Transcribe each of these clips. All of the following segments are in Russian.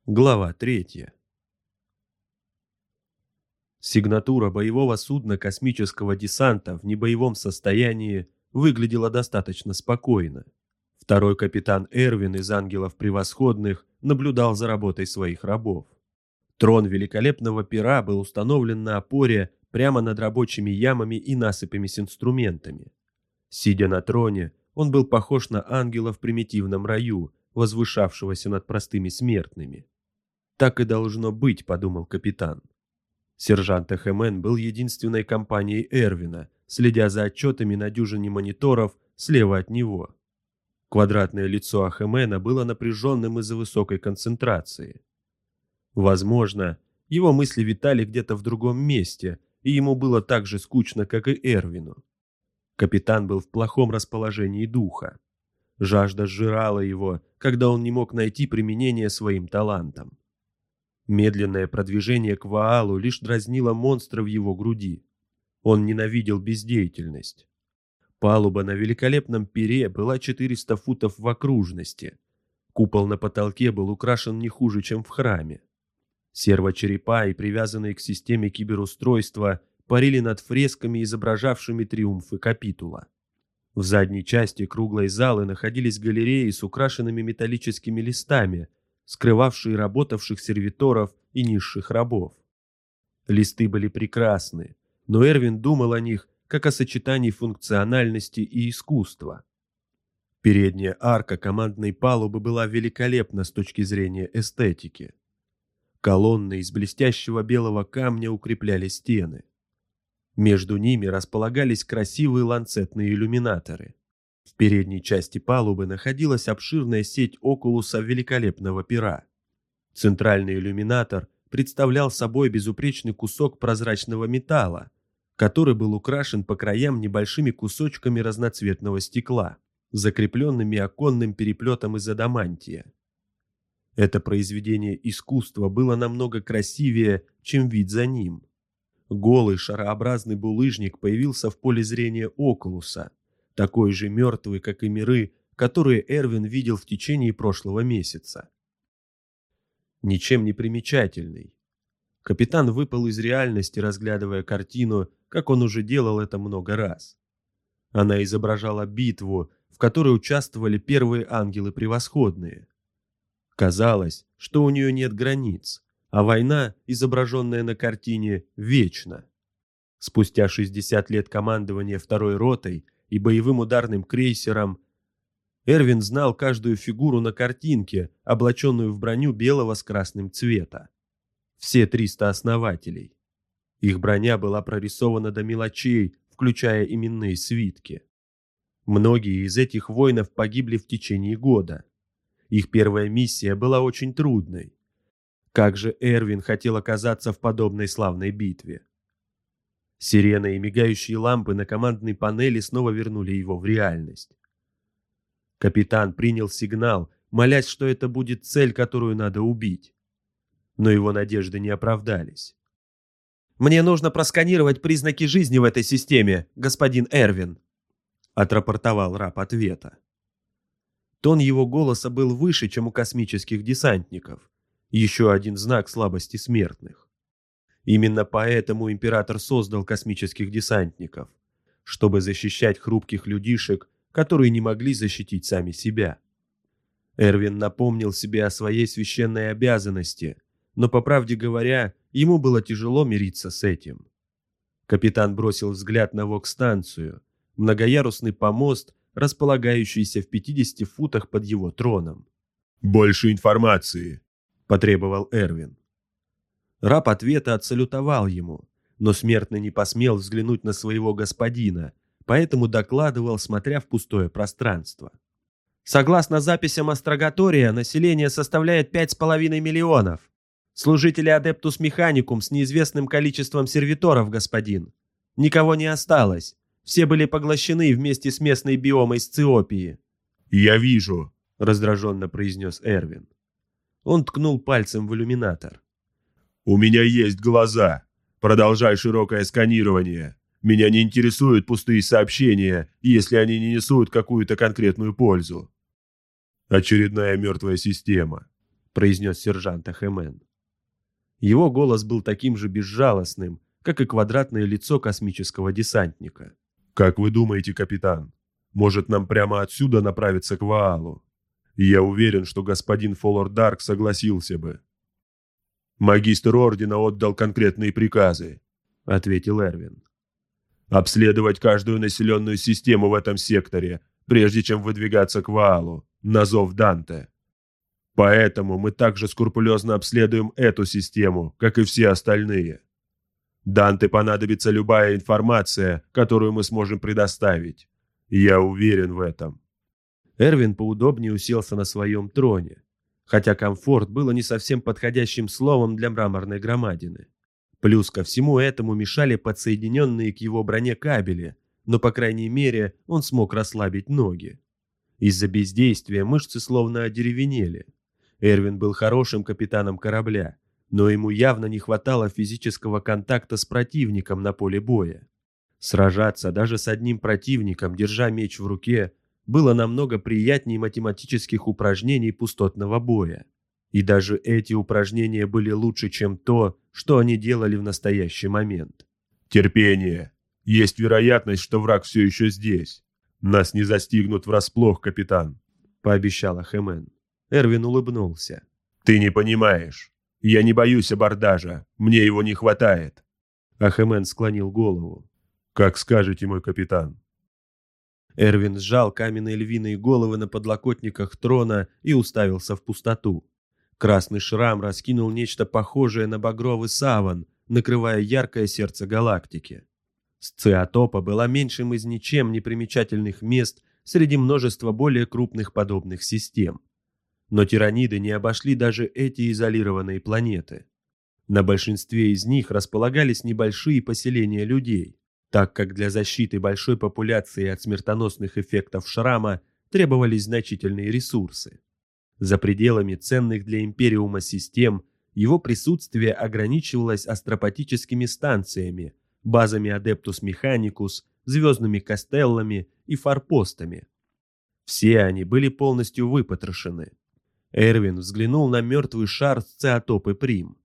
Глава 3. Сигнатура боевого судна космического десанта в небоевом состоянии выглядела достаточно спокойно. Второй капитан Эрвин из «Ангелов Превосходных» наблюдал за работой своих рабов. Трон великолепного пера был установлен на опоре прямо над рабочими ямами и насыпями с инструментами. Сидя на троне, он был похож на ангела в примитивном раю, возвышавшегося над простыми смертными. «Так и должно быть», — подумал капитан. Сержант Эхемен был единственной компанией Эрвина, следя за отчетами на дюжине мониторов слева от него. Квадратное лицо Эхемена было напряженным из-за высокой концентрации. Возможно, его мысли витали где-то в другом месте, и ему было так же скучно, как и Эрвину. Капитан был в плохом расположении духа. Жажда сжирала его, когда он не мог найти применение своим талантам. Медленное продвижение к Ваалу лишь дразнило монстра в его груди. Он ненавидел бездеятельность. Палуба на великолепном пире была 400 футов в окружности. Купол на потолке был украшен не хуже, чем в храме. Сервочерепа и привязанные к системе киберустройства парили над фресками, изображавшими триумфы капитула. В задней части круглой залы находились галереи с украшенными металлическими листами, скрывавшие работавших сервиторов и низших рабов. Листы были прекрасны, но Эрвин думал о них как о сочетании функциональности и искусства. Передняя арка командной палубы была великолепна с точки зрения эстетики. Колонны из блестящего белого камня укрепляли стены. Между ними располагались красивые ланцетные иллюминаторы. В передней части палубы находилась обширная сеть окулуса великолепного пера. Центральный иллюминатор представлял собой безупречный кусок прозрачного металла, который был украшен по краям небольшими кусочками разноцветного стекла, закрепленными оконным переплетом из адамантия. Это произведение искусства было намного красивее, чем вид за ним. Голый шарообразный булыжник появился в поле зрения окулуса, такой же мертвый, как и миры, которые Эрвин видел в течение прошлого месяца. Ничем не примечательный. Капитан выпал из реальности, разглядывая картину, как он уже делал это много раз. Она изображала битву, в которой участвовали первые ангелы превосходные. Казалось, что у нее нет границ, а война, изображенная на картине, вечна. Спустя 60 лет командования второй ротой и боевым ударным крейсером, Эрвин знал каждую фигуру на картинке, облаченную в броню белого с красным цвета. Все 300 основателей. Их броня была прорисована до мелочей, включая именные свитки. Многие из этих воинов погибли в течение года. Их первая миссия была очень трудной. Как же Эрвин хотел оказаться в подобной славной битве. Сирена и мигающие лампы на командной панели снова вернули его в реальность. Капитан принял сигнал, молясь, что это будет цель, которую надо убить. Но его надежды не оправдались. «Мне нужно просканировать признаки жизни в этой системе, господин Эрвин», — отрапортовал раб ответа. Тон его голоса был выше, чем у космических десантников. Еще один знак слабости смертных. Именно поэтому император создал космических десантников, чтобы защищать хрупких людишек, которые не могли защитить сами себя. Эрвин напомнил себе о своей священной обязанности, но, по правде говоря, ему было тяжело мириться с этим. Капитан бросил взгляд на вок-станцию, многоярусный помост, располагающийся в 50 футах под его троном. «Больше информации», — потребовал Эрвин. Раб ответа отсалютовал ему, но смертный не посмел взглянуть на своего господина, поэтому докладывал, смотря в пустое пространство. Согласно записям Астрогатория, население составляет 5,5 миллионов. Служители Адептус Механикум с неизвестным количеством сервиторов, господин. Никого не осталось. Все были поглощены вместе с местной биомой Сциопии. «Я вижу», — раздраженно произнес Эрвин. Он ткнул пальцем в иллюминатор. «У меня есть глаза. Продолжай широкое сканирование. Меня не интересуют пустые сообщения, если они не несут какую-то конкретную пользу». «Очередная мертвая система», — произнес сержант Ахемен. Его голос был таким же безжалостным, как и квадратное лицо космического десантника. «Как вы думаете, капитан, может нам прямо отсюда направиться к Ваалу? Я уверен, что господин Фоллор Дарк согласился бы». «Магистр Ордена отдал конкретные приказы», — ответил Эрвин. «Обследовать каждую населенную систему в этом секторе, прежде чем выдвигаться к Ваалу, на зов Данте. Поэтому мы также скрупулезно обследуем эту систему, как и все остальные. Данте понадобится любая информация, которую мы сможем предоставить. Я уверен в этом». Эрвин поудобнее уселся на своем троне, хотя комфорт было не совсем подходящим словом для мраморной громадины. Плюс ко всему этому мешали подсоединенные к его броне кабели, но, по крайней мере, он смог расслабить ноги. Из-за бездействия мышцы словно одеревенели. Эрвин был хорошим капитаном корабля, но ему явно не хватало физического контакта с противником на поле боя. Сражаться даже с одним противником, держа меч в руке, было намного приятнее математических упражнений пустотного боя. И даже эти упражнения были лучше, чем то, что они делали в настоящий момент. «Терпение. Есть вероятность, что враг все еще здесь. Нас не застигнут врасплох, капитан», — пообещал Ахемен. Эрвин улыбнулся. «Ты не понимаешь. Я не боюсь абордажа. Мне его не хватает». Ахемен склонил голову. «Как скажете, мой капитан». Эрвин сжал каменные львиные головы на подлокотниках трона и уставился в пустоту. Красный шрам раскинул нечто похожее на багровый саван, накрывая яркое сердце галактики. Сциатопа была меньшим из ничем непримечательных мест среди множества более крупных подобных систем. Но тираниды не обошли даже эти изолированные планеты. На большинстве из них располагались небольшие поселения людей, так как для защиты большой популяции от смертоносных эффектов шрама требовались значительные ресурсы. За пределами ценных для Империума систем его присутствие ограничивалось астропатическими станциями, базами Адептус Механикус, звездными кастеллами и форпостами. Все они были полностью выпотрошены. Эрвин взглянул на мертвый шар Сциатопы Прим.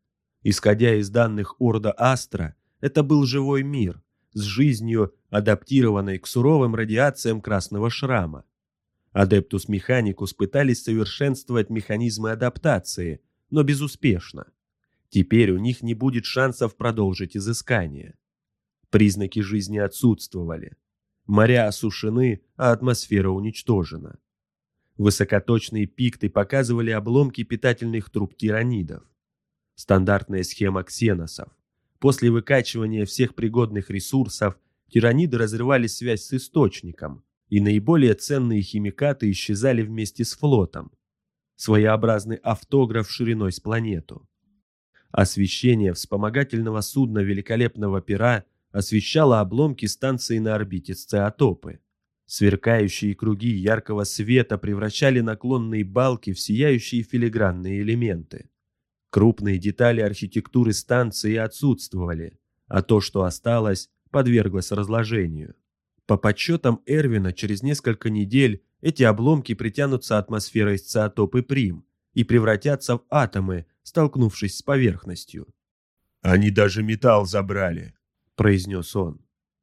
Исходя из данных Орда Астра, это был живой мир, с жизнью, адаптированной к суровым радиациям Красного Шрама. Адептус Механикус пытались совершенствовать механизмы адаптации, но безуспешно. Теперь у них не будет шансов продолжить изыскание. Признаки жизни отсутствовали. Моря осушены, а атмосфера уничтожена. Высокоточные пикты показывали обломки питательных труб тиранидов. Стандартная схема ксеносов. После выкачивания всех пригодных ресурсов тираниды разрывали связь с источником, и наиболее ценные химикаты исчезали вместе с флотом. Своеобразный автограф шириной с планету. Освещение вспомогательного судна великолепного пера освещало обломки станции на орбите Сциатопы. Сверкающие круги яркого света превращали наклонные балки в сияющие филигранные элементы. Крупные детали архитектуры станции отсутствовали, а то, что осталось, подверглось разложению. По подсчетам Эрвина, через несколько недель эти обломки притянутся атмосферой Сциатопы Прим и превратятся в атомы, столкнувшись с поверхностью. «Они даже металл забрали», — произнес он.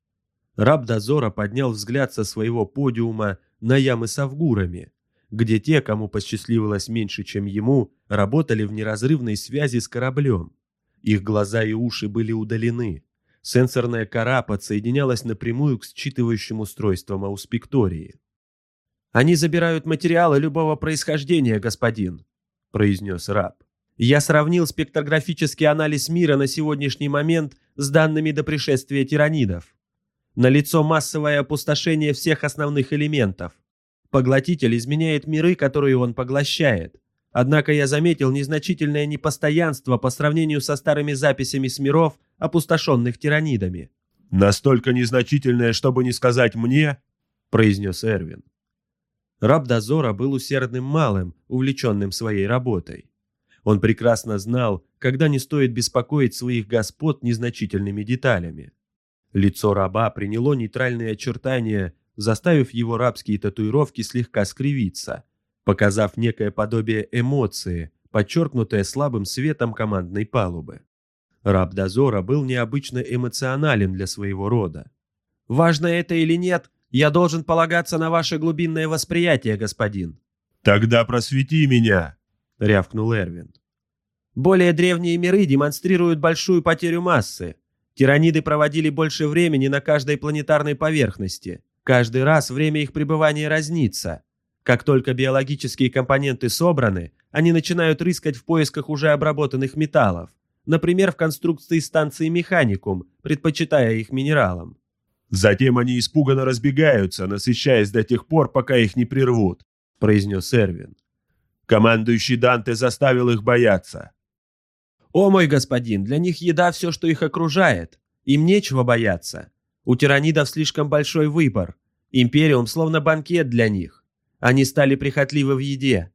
Раб дозора поднял взгляд со своего подиума на ямы с авгурами, где те, кому посчастливилось меньше, чем ему, работали в неразрывной связи с кораблем. Их глаза и уши были удалены. Сенсорная кора подсоединялась напрямую к считывающим устройствам ауспектории. «Они забирают материалы любого происхождения, господин», — произнес раб. «Я сравнил спектрографический анализ мира на сегодняшний момент с данными до пришествия тиранидов. Налицо массовое опустошение всех основных элементов. Поглотитель изменяет миры, которые он поглощает. Однако я заметил незначительное непостоянство по сравнению со старыми записями с миров, опустошенных тиранидами». «Настолько незначительное, чтобы не сказать мне», — произнес Эрвин. Раб дозора был усердным малым, увлеченным своей работой. Он прекрасно знал, когда не стоит беспокоить своих господ незначительными деталями. Лицо раба приняло нейтральные очертания, заставив его рабские татуировки слегка скривиться, показав некое подобие эмоции, подчеркнутое слабым светом командной палубы. Раб дозора был необычно эмоционален для своего рода. «Важно это или нет, я должен полагаться на ваше глубинное восприятие, господин». «Тогда просвети меня!» — рявкнул Эрвин. «Более древние миры демонстрируют большую потерю массы. Тираниды проводили больше времени на каждой планетарной поверхности. Каждый раз время их пребывания разнится. Как только биологические компоненты собраны, они начинают рыскать в поисках уже обработанных металлов, например, в конструкции станции Механикум, предпочитая их минералам. «Затем они испуганно разбегаются, насыщаясь до тех пор, пока их не прервут», — произнес Эрвин. «Командующий Данте заставил их бояться». «О, мой господин, для них еда все, что их окружает. Им нечего бояться. У тиранидов слишком большой выбор. Империум словно банкет для них. Они стали прихотливы в еде».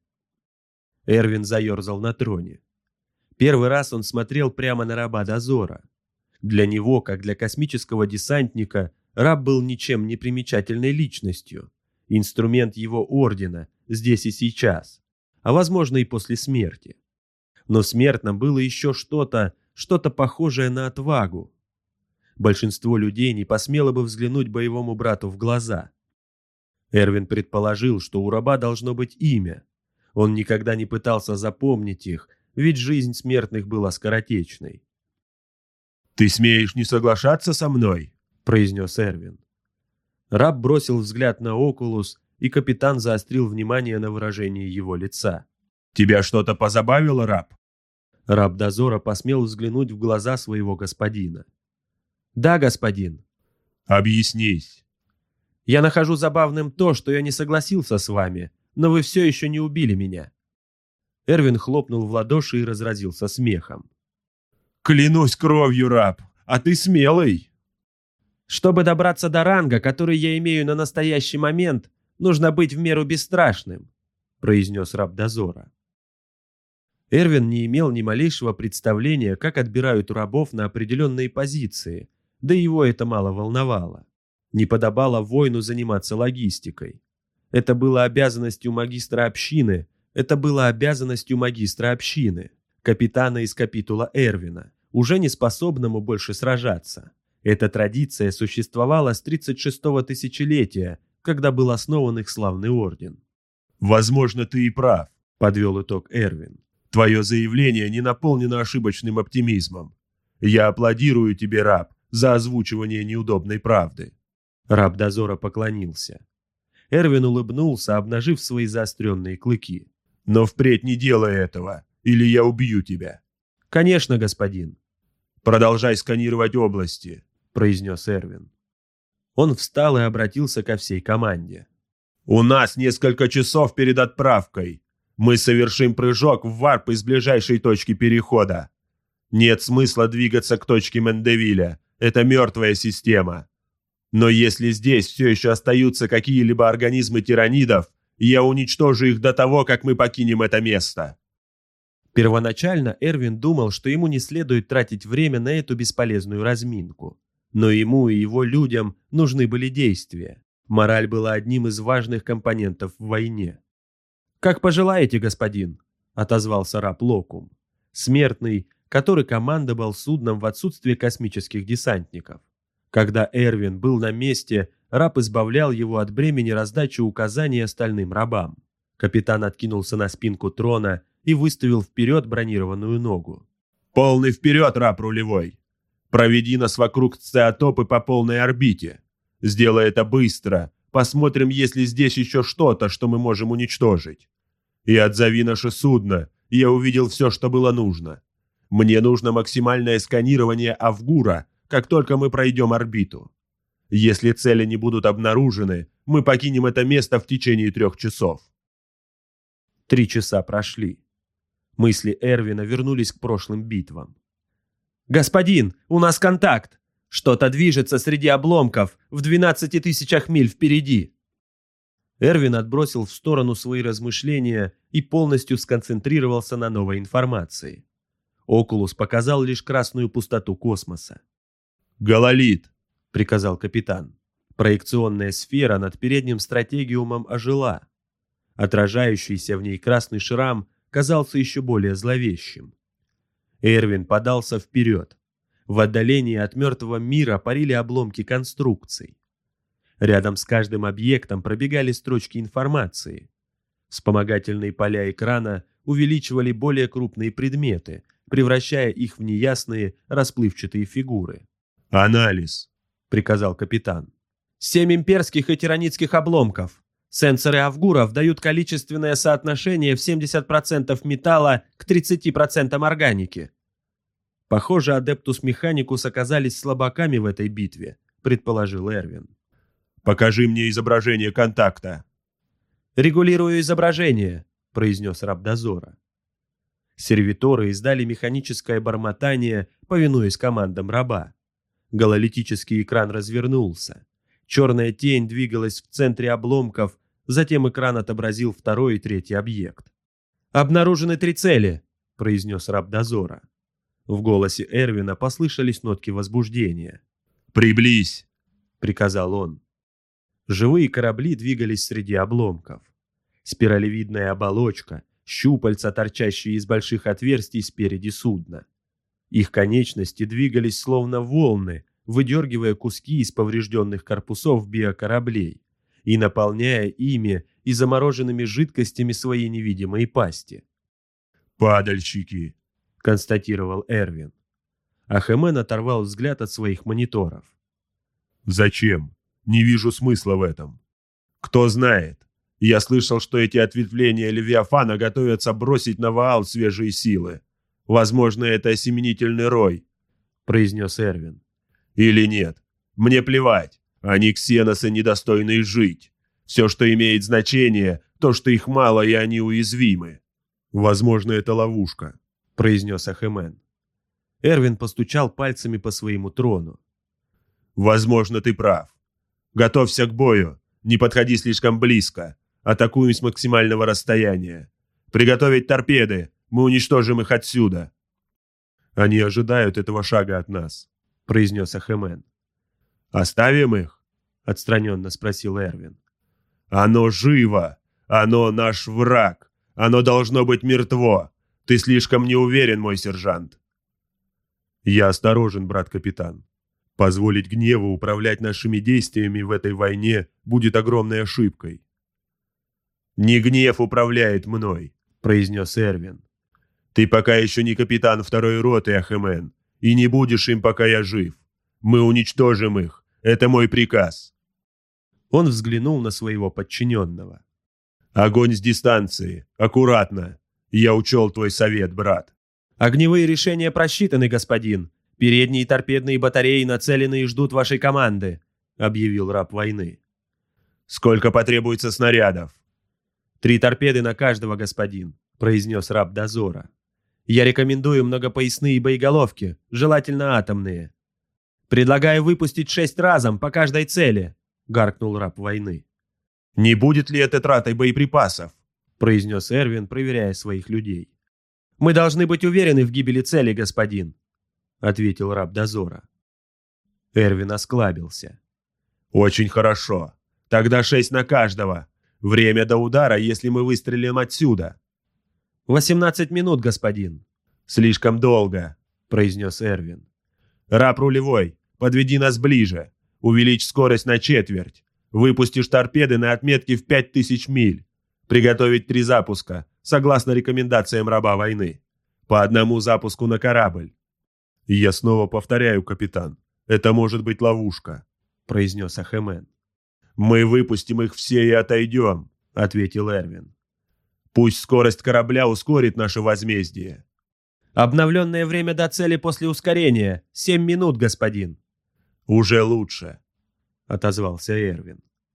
Эрвин заерзал на троне. Первый раз он смотрел прямо на раба дозора. Для него, как для космического десантника, раб был ничем не примечательной личностью. Инструмент его ордена здесь и сейчас, а возможно и после смерти. Но в смертном было еще что-то похожее на отвагу. Большинство людей не посмело бы взглянуть боевому брату в глаза. Эрвин предположил, что у раба должно быть имя. Он никогда не пытался запомнить их, ведь жизнь смертных была скоротечной. «Ты смеешь не соглашаться со мной?» — произнес Эрвин. Раб бросил взгляд на Окулус, и капитан заострил внимание на выражении его лица. «Тебя что-то позабавило, раб?» Раб дозора посмел взглянуть в глаза своего господина. «Да, господин». «Объяснись». «Я нахожу забавным то, что я не согласился с вами, но вы все еще не убили меня». Эрвин хлопнул в ладоши и разразился смехом. «Клянусь кровью, раб, а ты смелый!» «Чтобы добраться до ранга, который я имею на настоящий момент, нужно быть в меру бесстрашным», — произнес раб дозора. Эрвин не имел ни малейшего представления, как отбирают у рабов на определенные позиции, да его это мало волновало. Не подобало воину заниматься логистикой. Это было обязанностью магистра общины, капитана из капитула Эрвина, уже не способному больше сражаться. Эта традиция существовала с 36-го тысячелетия, когда был основан их славный орден. «Возможно, ты и прав», — подвел итог Эрвин. «Твое заявление не наполнено ошибочным оптимизмом. Я аплодирую тебе, раб, за озвучивание неудобной правды». Раб дозора поклонился. Эрвин улыбнулся, обнажив свои заостренные клыки. «Но впредь не делай этого, или я убью тебя». «Конечно, господин». «Продолжай сканировать области», — произнес Эрвин. Он встал и обратился ко всей команде. «У нас несколько часов перед отправкой. Мы совершим прыжок в варп из ближайшей точки перехода. Нет смысла двигаться к точке Мендевиля. Это мертвая система. Но если здесь все еще остаются какие-либо организмы тиранидов, я уничтожу их до того, как мы покинем это место». Первоначально Эрвин думал, что ему не следует тратить время на эту бесполезную разминку. Но ему и его людям нужны были действия. Мораль была одним из важных компонентов в войне. «Как пожелаете, господин», — отозвался раб Локум, смертный, который командовал судном в отсутствие космических десантников. Когда Эрвин был на месте, раб избавлял его от бремени раздачи указаний остальным рабам. Капитан откинулся на спинку трона и выставил вперед бронированную ногу. «Полный вперед, раб рулевой! Проведи нас вокруг Сциотопы по полной орбите. Сделай это быстро. Посмотрим, есть ли здесь еще что-то, что мы можем уничтожить. И отзови наше судно. Я увидел все, что было нужно. Мне нужно максимальное сканирование Авгура, как только мы пройдем орбиту. Если цели не будут обнаружены, мы покинем это место в течение 3 часов». 3 часа прошли. Мысли Эрвина вернулись к прошлым битвам. «Господин, у нас контакт! Что-то движется среди обломков в 12 тысячах миль впереди!» Эрвин отбросил в сторону свои размышления и полностью сконцентрировался на новой информации. Окулус показал лишь красную пустоту космоса. «Гололит!» — приказал капитан. Проекционная сфера над передним стратегиумом ожила. Отражающийся в ней красный шрам казался еще более зловещим. Эрвин подался вперед. В отдалении от мертвого мира парили обломки конструкций. Рядом с каждым объектом пробегали строчки информации. Вспомогательные поля экрана увеличивали более крупные предметы, превращая их в неясные, расплывчатые фигуры. «Анализ», — приказал капитан. 7 имперских и тиранитских обломков. Сенсоры Авгуров дают количественное соотношение в 70% металла к 30% органики. Похоже, Адептус Механикус оказались слабаками в этой битве, предположил Эрвин. «Покажи мне изображение контакта». «Регулирую изображение», — произнес раб дозора. Сервиторы издали механическое бормотание, повинуясь командам раба. Гололитический экран развернулся. Черная тень двигалась в центре обломков, затем экран отобразил второй и третий объект. «Обнаружены 3 цели», — произнес раб дозора. В голосе Эрвина послышались нотки возбуждения. «Приблизь», — приказал он. Живые корабли двигались среди обломков. Спиралевидная оболочка, щупальца, торчащие из больших отверстий спереди судна. Их конечности двигались словно волны, выдергивая куски из поврежденных корпусов биокораблей и наполняя ими и замороженными жидкостями свои невидимые пасти. «Падальщики», — констатировал Эрвин. Ахемен оторвал взгляд от своих мониторов. «Зачем? Не вижу смысла в этом. Кто знает? Я слышал, что эти ответвления Левиафана готовятся бросить на Ваал свежие силы. Возможно, это осеменительный рой», — произнес Эрвин. «Или нет? Мне плевать. Они ксеносы недостойны жить. Все, что имеет значение, то, что их мало и они уязвимы». «Возможно, это ловушка», — произнес Ахемен. Эрвин постучал пальцами по своему трону. «Возможно, ты прав. Готовься к бою. Не подходи слишком близко. Атакуем с максимального расстояния. Приготовить торпеды. Мы уничтожим их отсюда». «Они ожидают этого шага от нас», — произнес Ахемен. «Оставим их?» — отстраненно спросил Эрвин. «Оно живо! Оно наш враг! Оно должно быть мертво! Ты слишком не уверен, мой сержант!» «Я осторожен, брат-капитан. Позволить гневу управлять нашими действиями в этой войне будет огромной ошибкой». «Не гнев управляет мной», — произнес Эрвин. «Ты пока еще не капитан второй роты, Ахемен, и не будешь им, пока я жив. Мы уничтожим их. Это мой приказ». Он взглянул на своего подчиненного. «Огонь с дистанции. Аккуратно. Я учел твой совет, брат». «Огневые решения просчитаны, господин. Передние торпедные батареи нацелены и ждут вашей команды», — объявил раб войны. «Сколько потребуется снарядов?» 3 торпеды на каждого, господин», — произнес раб дозора. «Я рекомендую многопоясные боеголовки, желательно атомные». «Предлагаю выпустить 6 разом по каждой цели», — гаркнул раб войны. «Не будет ли это тратой боеприпасов?» — произнес Эрвин, проверяя своих людей. «Мы должны быть уверены в гибели цели, господин», — ответил раб дозора. Эрвин осклабился. «Очень хорошо. Тогда 6 на каждого. Время до удара, если мы выстрелим отсюда». 18 минут, господин». «Слишком долго», — произнес Эрвин. «Раб рулевой, подведи нас ближе. Увеличь скорость на четверть. Выпустишь торпеды на отметке в 5000 миль. Приготовить 3 запуска, согласно рекомендациям раба войны. По 1 запуску на корабль». «Я снова повторяю, капитан, это может быть ловушка», — произнес Ахемен. «Мы выпустим их все и отойдем», — ответил Эрвин. «Пусть скорость корабля ускорит наше возмездие». «Обновленное время до цели после ускорения. 7 минут, господин». «Уже лучше», — отозвался Эрвин.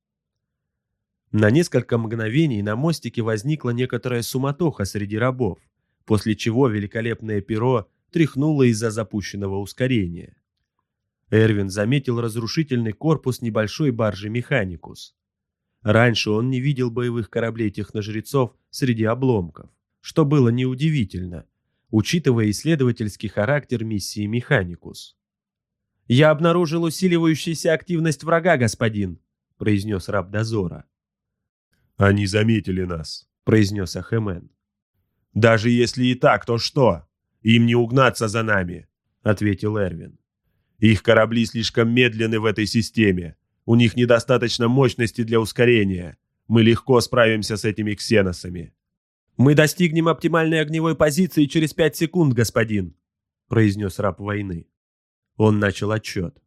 На несколько мгновений на мостике возникла некоторая суматоха среди рабов, после чего великолепное перо тряхнуло из-за запущенного ускорения. Эрвин заметил разрушительный корпус небольшой баржи «Механикус». Раньше он не видел боевых кораблей техножрецов среди обломков, что было неудивительно, учитывая исследовательский характер миссии «Механикус». «Я обнаружил усиливающуюся активность врага, господин», — произнес раб дозора. «Они заметили нас», — произнес Ахемен. «Даже если и так, то что? Им не угнаться за нами», — ответил Эрвин. «Их корабли слишком медленны в этой системе. У них недостаточно мощности для ускорения. Мы легко справимся с этими ксеносами». «Мы достигнем оптимальной огневой позиции через 5 секунд, господин», — произнес раб войны. Он начал отчет.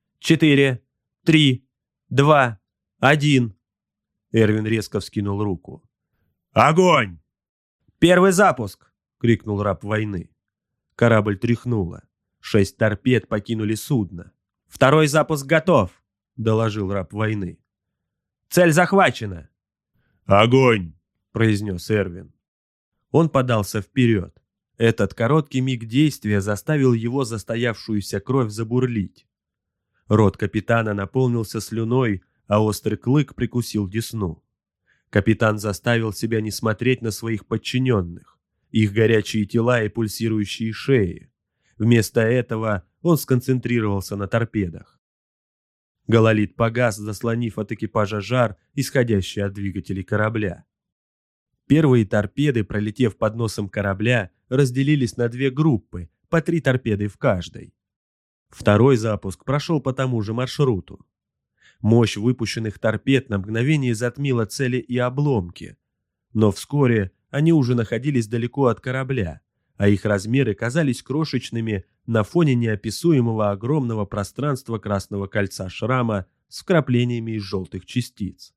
4, 3, 2, 1. Эрвин резко вскинул руку. «Огонь!» «Первый запуск!» — крикнул раб войны. Корабль тряхнуло. 6 торпед покинули судно. «Второй запуск готов!» — доложил раб войны. «Цель захвачена!» «Огонь!» — произнес Эрвин. Он подался вперед. Этот короткий миг действия заставил его застоявшуюся кровь забурлить. Рот капитана наполнился слюной, а острый клык прикусил десну. Капитан заставил себя не смотреть на своих подчиненных, их горячие тела и пульсирующие шеи. Вместо этого он сконцентрировался на торпедах. Гололит погас, заслонив от экипажа жар, исходящий от двигателей корабля. Первые торпеды, пролетев под носом корабля, разделились на 2 группы, по 3 торпеды в каждой. Второй запуск прошел по тому же маршруту. Мощь выпущенных торпед на мгновение затмила цели и обломки, но вскоре они уже находились далеко от корабля, а их размеры казались крошечными на фоне неописуемого огромного пространства Красного кольца шрама с вкраплениями из желтых частиц.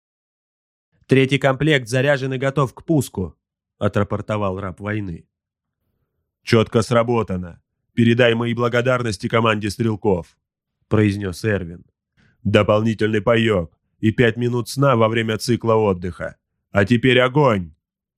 «Третий комплект заряжен и готов к пуску», — отрапортовал раб войны. «Четко сработано. Передай мои благодарности команде стрелков», — произнес Эрвин. «Дополнительный паёк и 5 минут сна во время цикла отдыха. А теперь огонь!»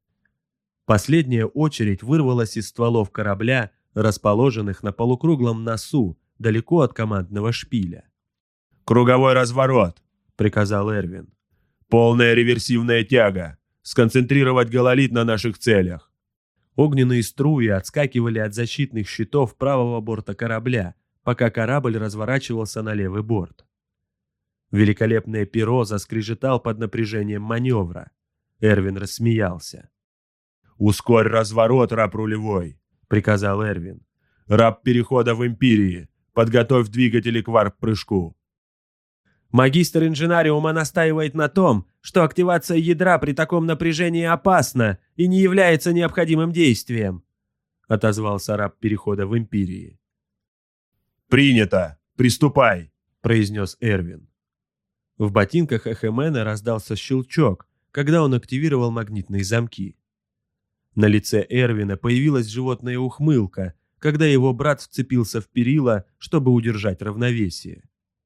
Последняя очередь вырвалась из стволов корабля, расположенных на полукруглом носу, далеко от командного шпиля. «Круговой разворот», — приказал Эрвин. «Полная реверсивная тяга. Сконцентрировать гололит на наших целях». Огненные струи отскакивали от защитных щитов правого борта корабля, пока корабль разворачивался на левый борт. Великолепное перо заскрежетал под напряжением маневра. Эрвин рассмеялся. «Ускорь разворот, раб рулевой», — приказал Эрвин. «Раб перехода в Империи. Подготовь двигатели к варп-прыжку». «Магистр инженариума настаивает на том, что активация ядра при таком напряжении опасна и не является необходимым действием», — отозвался раб перехода в Империи. «Принято! Приступай!» — произнес Эрвин. В ботинках Эхемена раздался щелчок, когда он активировал магнитные замки. На лице Эрвина появилась животная ухмылка, когда его брат вцепился в перила, чтобы удержать равновесие.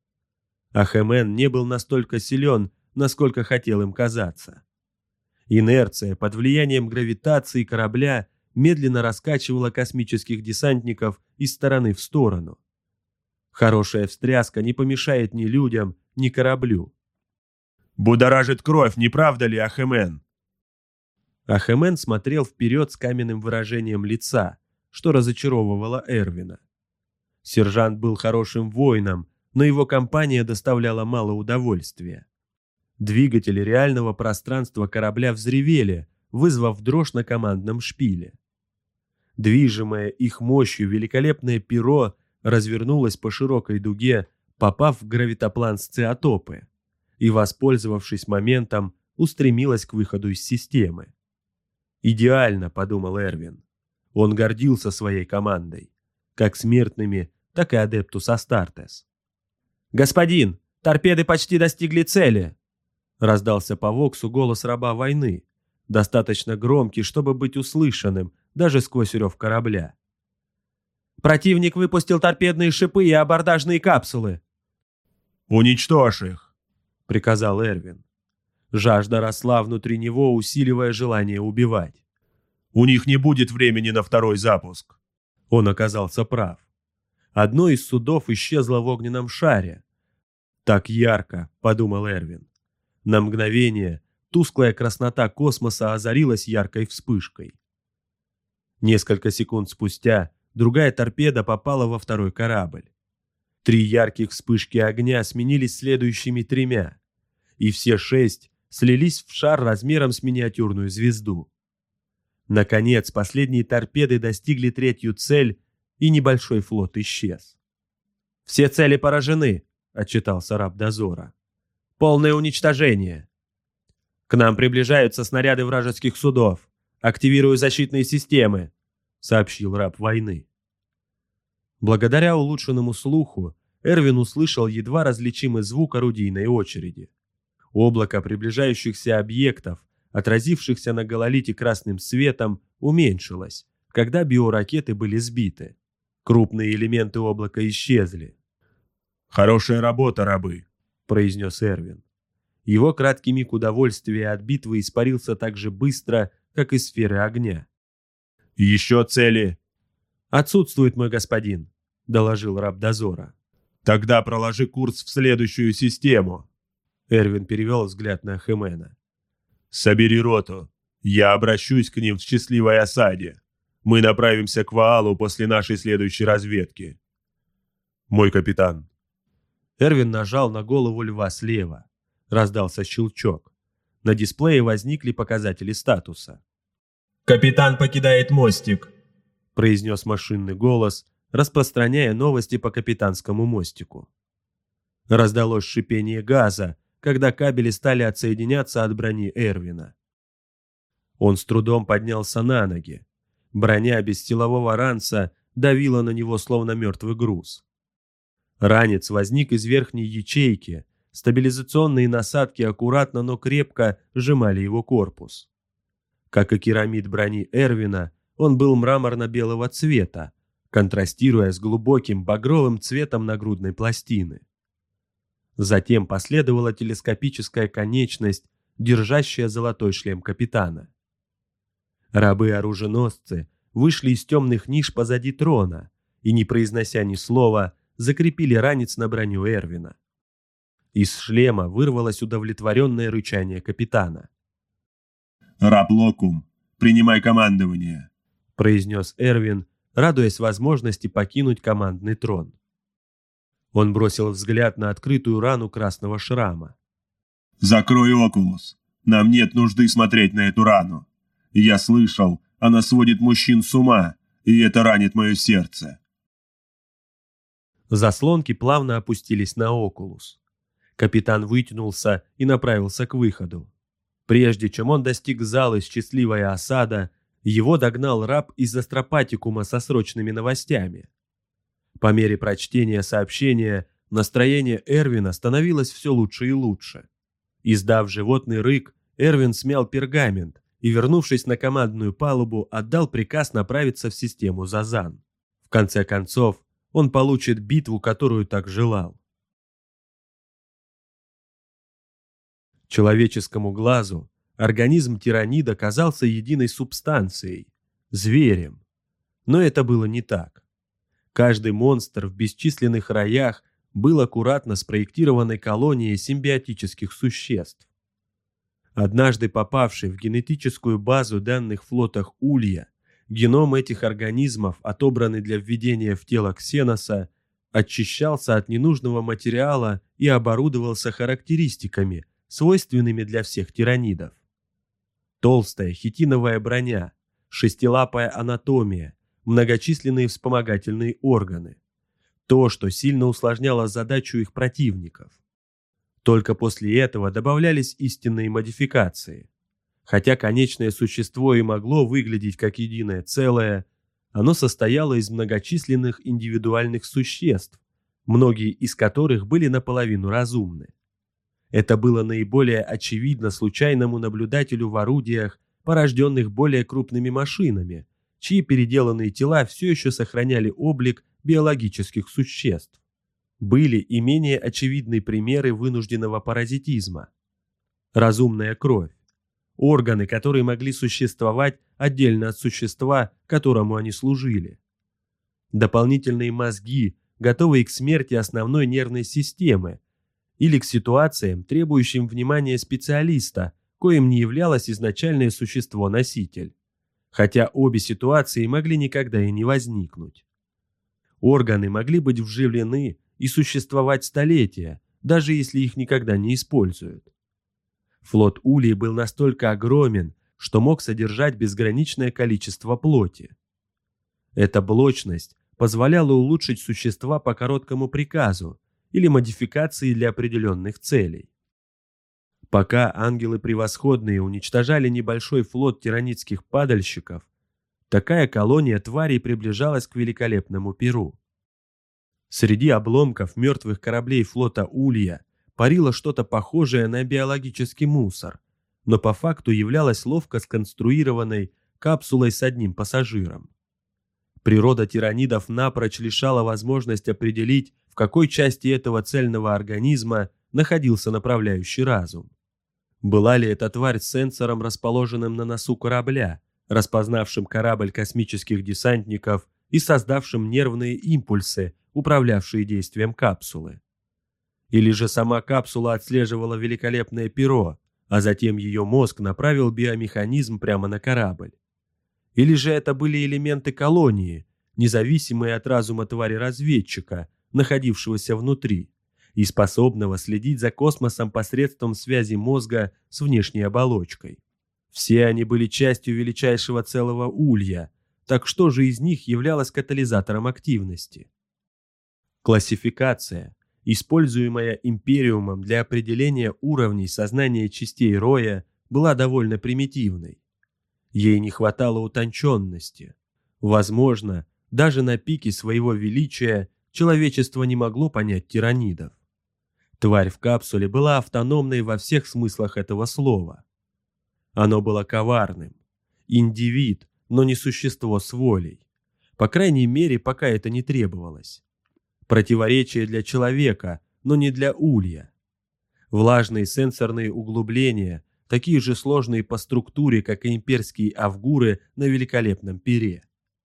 Ахемен не был настолько силен, насколько хотел им казаться. Инерция под влиянием гравитации корабля медленно раскачивала космических десантников из стороны в сторону. Хорошая встряска не помешает ни людям, ни кораблю. «Будоражит кровь, не правда ли, Ахемен?» Ахемен смотрел вперед с каменным выражением лица, что разочаровывало Эрвина. Сержант был хорошим воином, но его компания доставляла мало удовольствия. Двигатели реального пространства корабля взревели, вызвав дрожь на командном шпиле. Движимое их мощью великолепное перо развернулось по широкой дуге, попав в гравитоплан Сциотопы, и, воспользовавшись моментом, устремилось к выходу из системы. «Идеально», — подумал Эрвин. Он гордился своей командой, как смертными, так и Адептус Астартес. «Господин, торпеды почти достигли цели!» Раздался по воксу голос раба войны, достаточно громкий, чтобы быть услышанным даже сквозь рев корабля. «Противник выпустил торпедные шипы и абордажные капсулы!» «Уничтожь их!» — приказал Эрвин. Жажда росла внутри него, усиливая желание убивать. «У них не будет времени на второй запуск!» Он оказался прав. Одно из судов исчезло в огненном шаре. «Так ярко», — подумал Эрвин. На мгновение тусклая краснота космоса озарилась яркой вспышкой. Несколько секунд спустя другая торпеда попала во второй корабль. 3 ярких вспышки огня сменились следующими 3, и все 6 слились в шар размером с миниатюрную звезду. Наконец, последние торпеды достигли третью цель, и небольшой флот исчез. «Все цели поражены», — отчитался раб дозора. «Полное уничтожение. К нам приближаются снаряды вражеских судов. Активирую защитные системы», — сообщил раб войны. Благодаря улучшенному слуху Эрвин услышал едва различимый звук орудийной очереди. Облако приближающихся объектов, отразившихся на гололите красным светом, уменьшилось, когда биоракеты были сбиты. Крупные элементы облака исчезли. «Хорошая работа, рабы», — произнес Эрвин. Его краткий миг удовольствия от битвы испарился так же быстро, как и сферы огня. «Еще цели?» «Отсутствует, мой господин», — доложил раб дозора. «Тогда проложи курс в следующую систему». Эрвин перевел взгляд на Хэмена. «Собери роту. Я обращусь к ним в счастливой осаде. Мы направимся к Ваалу после нашей следующей разведки». «Мой капитан». Эрвин нажал на голову льва слева. Раздался щелчок. На дисплее возникли показатели статуса. «Капитан покидает мостик», — произнес машинный голос, распространяя новости по капитанскому мостику. Раздалось шипение газа, когда кабели стали отсоединяться от брони Эрвина. Он с трудом поднялся на ноги. Броня без силового ранца давила на него словно мертвый груз. Ранец возник из верхней ячейки, стабилизационные насадки аккуратно, но крепко сжимали его корпус. Как и керамид брони Эрвина, он был мраморно-белого цвета, контрастируя с глубоким багровым цветом нагрудной пластины. Затем последовала телескопическая конечность, держащая золотой шлем капитана. Рабы-оруженосцы вышли из темных ниш позади трона и, не произнося ни слова, закрепили ранец на броню Эрвина. Из шлема вырвалось удовлетворенное рычание капитана. «Раб Локум, принимай командование», — произнес Эрвин, радуясь возможности покинуть командный трон. Он бросил взгляд на открытую рану красного шрама. «Закрой окулус. Нам нет нужды смотреть на эту рану. Я слышал, она сводит мужчин с ума, и это ранит мое сердце». Заслонки плавно опустились на окулус. Капитан вытянулся и направился к выходу. Прежде чем он достиг зала «Счастливая осада», его догнал раб из астропатикума со срочными новостями. По мере прочтения сообщения настроение Эрвина становилось все лучше и лучше. Издав животный рык, Эрвин смял пергамент и, вернувшись на командную палубу, отдал приказ направиться в систему Зазан. В конце концов, он получит битву, которую так желал. Человеческому глазу организм тиранида казался единой субстанцией, зверем. Но это было не так. Каждый монстр в бесчисленных раях был аккуратно спроектированной колонией симбиотических существ. Однажды попавший в генетическую базу данных флотах Улья, геном этих организмов, отобранный для введения в тело Ксеноса, очищался от ненужного материала и оборудовался характеристиками, свойственными для всех тиранидов. Толстая хитиновая броня, шестилапая анатомия, многочисленные вспомогательные органы. То, что сильно усложняло задачу их противников. Только после этого добавлялись истинные модификации. Хотя конечное существо и могло выглядеть как единое целое, оно состояло из многочисленных индивидуальных существ, многие из которых были наполовину разумны. Это было наиболее очевидно случайному наблюдателю в орудиях, порожденных более крупными машинами, чьи переделанные тела все еще сохраняли облик биологических существ. Были и менее очевидные примеры вынужденного паразитизма. Разумная кровь. Органы, которые могли существовать отдельно от существа, которому они служили. Дополнительные мозги, готовые к смерти основной нервной системы, или к ситуациям, требующим внимания специалиста, коим не являлось изначальное существо-носитель. Хотя обе ситуации могли никогда и не возникнуть. Органы могли быть вживлены и существовать столетия, даже если их никогда не используют. Флот Улии был настолько огромен, что мог содержать безграничное количество плоти. Эта блочность позволяла улучшить существа по короткому приказу или модификации для определенных целей. Пока ангелы превосходные уничтожали небольшой флот тиранидских падальщиков, такая колония тварей приближалась к великолепному Перу. Среди обломков мертвых кораблей флота Улья парило что-то похожее на биологический мусор, но по факту являлось ловко сконструированной капсулой с одним пассажиром. Природа тиранидов напрочь лишала возможность определить, в какой части этого цельного организма находился направляющий разум. Была ли эта тварь с сенсором, расположенным на носу корабля, распознавшим корабль космических десантников и создавшим нервные импульсы, управлявшие действием капсулы? Или же сама капсула отслеживала великолепное перо, а затем ее мозг направил биомеханизм прямо на корабль? Или же это были элементы колонии, независимые от разума твари-разведчика, находившегося внутри, и способного следить за космосом посредством связи мозга с внешней оболочкой? Все они были частью величайшего целого Улья, так что же из них являлось катализатором активности? Классификация, используемая Империумом для определения уровней сознания частей Роя, была довольно примитивной. Ей не хватало утонченности. Возможно, даже на пике своего величия человечество не могло понять тиранидов. Тварь в капсуле была автономной во всех смыслах этого слова. Оно было коварным. Индивид, но не существо с волей. По крайней мере, пока это не требовалось. Противоречие для человека, но не для Улья. Влажные сенсорные углубления, такие же сложные по структуре, как и имперские авгуры на великолепном пере.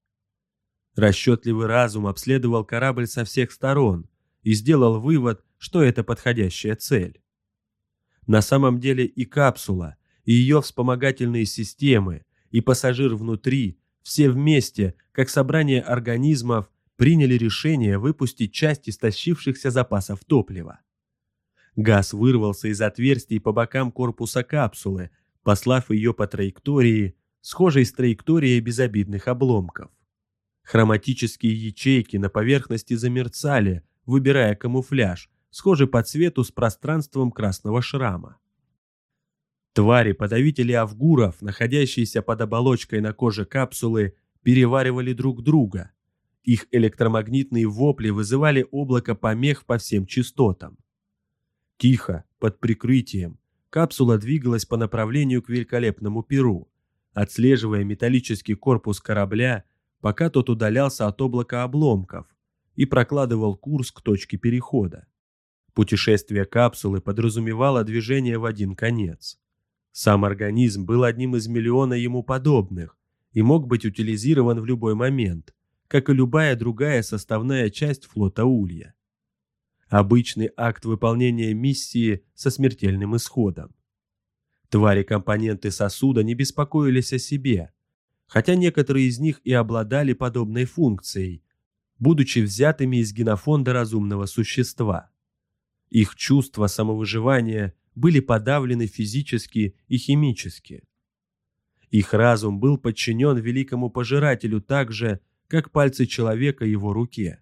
Расчетливый разум обследовал корабль со всех сторон и сделал вывод, что это подходящая цель. На самом деле и капсула, и ее вспомогательные системы, и пассажир внутри, все вместе, как собрание организмов, приняли решение выпустить часть истощившихся запасов топлива. Газ вырвался из отверстий по бокам корпуса капсулы, послав ее по траектории, схожей с траекторией безобидных обломков. Хроматические ячейки на поверхности замерцали, выбирая камуфляж, схожий по цвету с пространством красного шрама. Твари-подавители авгуров, находящиеся под оболочкой на коже капсулы, переваривали друг друга. Их электромагнитные вопли вызывали облако помех по всем частотам. Тихо, под прикрытием, капсула двигалась по направлению к великолепному Перу, отслеживая металлический корпус корабля, пока тот удалялся от облака обломков и прокладывал курс к точке перехода. Путешествие капсулы подразумевало движение в один конец. Сам организм был одним из миллиона ему подобных и мог быть утилизирован в любой момент, как и любая другая составная часть флота Улья. Обычный акт выполнения миссии со смертельным исходом. Твари-компоненты сосуда не беспокоились о себе, хотя некоторые из них и обладали подобной функцией, будучи взятыми из генофонда разумного существа. Их чувства самовыживания были подавлены физически и химически. Их разум был подчинен великому пожирателю так же, как пальцы человека его руке.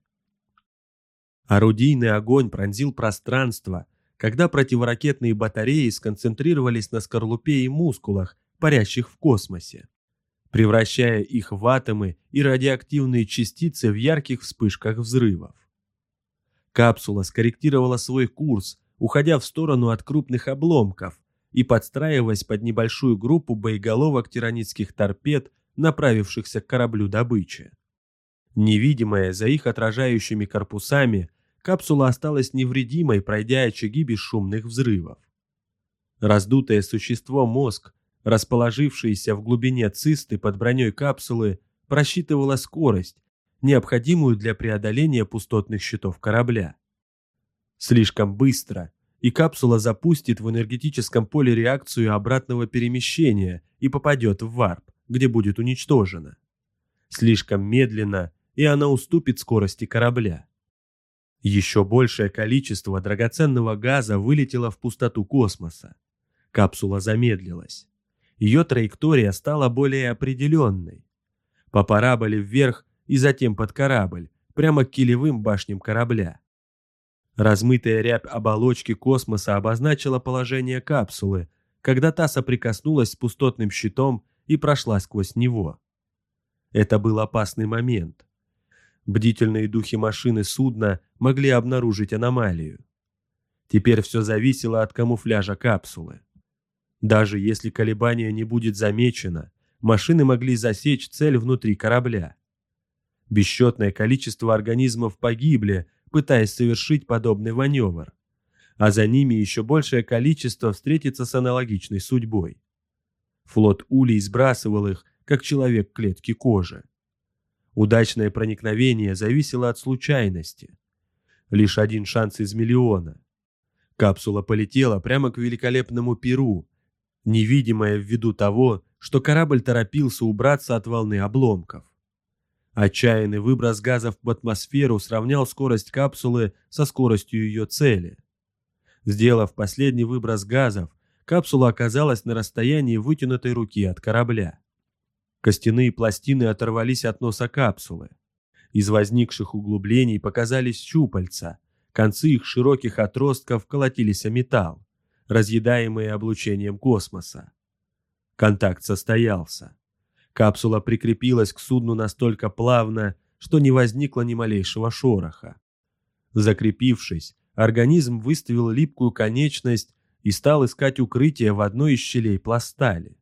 Орудийный огонь пронзил пространство, когда противоракетные батареи сконцентрировались на скорлупе и мускулах, парящих в космосе, превращая их в атомы и радиоактивные частицы в ярких вспышках взрывов. Капсула скорректировала свой курс, уходя в сторону от крупных обломков и подстраиваясь под небольшую группу боеголовок тиранидских торпед, направившихся к кораблю добычи. Невидимая за их отражающими корпусами, капсула осталась невредимой, пройдя очаги бесшумных взрывов. Раздутое существо мозг, расположившееся в глубине цисты под броней капсулы, просчитывало скорость, необходимую для преодоления пустотных щитов корабля. Слишком быстро, и капсула запустит в энергетическом поле реакцию обратного перемещения и попадет в варп, где будет уничтожена. Слишком медленно, и она уступит скорости корабля. Еще большее количество драгоценного газа вылетело в пустоту космоса. Капсула замедлилась. Ее траектория стала более определенной. По параболе вверх и затем под корабль, прямо к килевым башням корабля. Размытая рябь оболочки космоса обозначила положение капсулы, когда та соприкоснулась с пустотным щитом и прошла сквозь него. Это был опасный момент. Бдительные духи машины судна могли обнаружить аномалию. Теперь все зависело от камуфляжа капсулы. Даже если колебание не будет замечено, машины могли засечь цель внутри корабля. Бесчетное количество организмов погибли, пытаясь совершить подобный маневр, а за ними еще большее количество встретится с аналогичной судьбой. Флот Улей сбрасывал их, как человек клетки кожи. Удачное проникновение зависело от случайности. Лишь один шанс из миллиона. Капсула полетела прямо к великолепному пиру, невидимая ввиду того, что корабль торопился убраться от волны обломков. Отчаянный выброс газов в атмосферу сравнял скорость капсулы со скоростью ее цели. Сделав последний выброс газов, капсула оказалась на расстоянии вытянутой руки от корабля. Костяные пластины оторвались от носа капсулы. Из возникших углублений показались щупальца, концы их широких отростков колотились о металл, разъедаемые облучением космоса. Контакт состоялся. Капсула прикрепилась к судну настолько плавно, что не возникло ни малейшего шороха. Закрепившись, организм выставил липкую конечность и стал искать укрытие в одной из щелей пластали.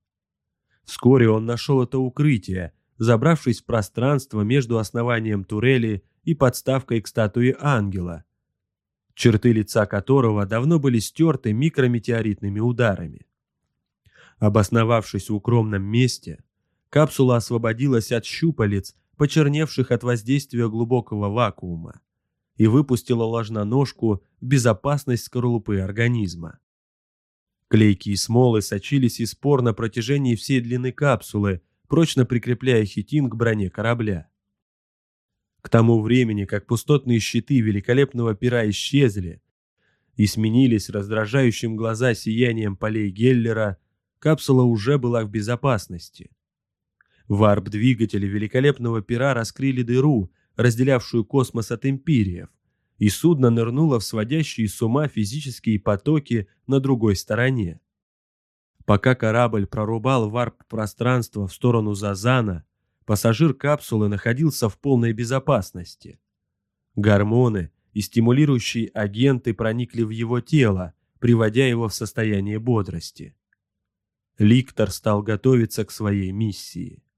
Вскоре он нашел это укрытие, забравшись в пространство между основанием турели и подставкой к статуе ангела, черты лица которого давно были стерты микрометеоритными ударами. Обосновавшись в укромном месте, капсула освободилась от щупалец, почерневших от воздействия глубокого вакуума, и выпустила ложноножку в безопасность скорлупы организма. Клейкие смолы сочились из пор на протяжении всей длины капсулы, прочно прикрепляя хитин к броне корабля. К тому времени, как пустотные щиты великолепного пира исчезли и сменились раздражающим глаза сиянием полей Геллера, капсула уже была в безопасности. Варп-двигатели великолепного пира раскрыли дыру, разделявшую космос от империев, и судно нырнуло в сводящие с ума физические потоки на другой стороне. Пока корабль прорубал варп-пространство в сторону Зазана, пассажир капсулы находился в полной безопасности. Гормоны и стимулирующие агенты проникли в его тело, приводя его в состояние бодрости. Ликтор стал готовиться к своей миссии.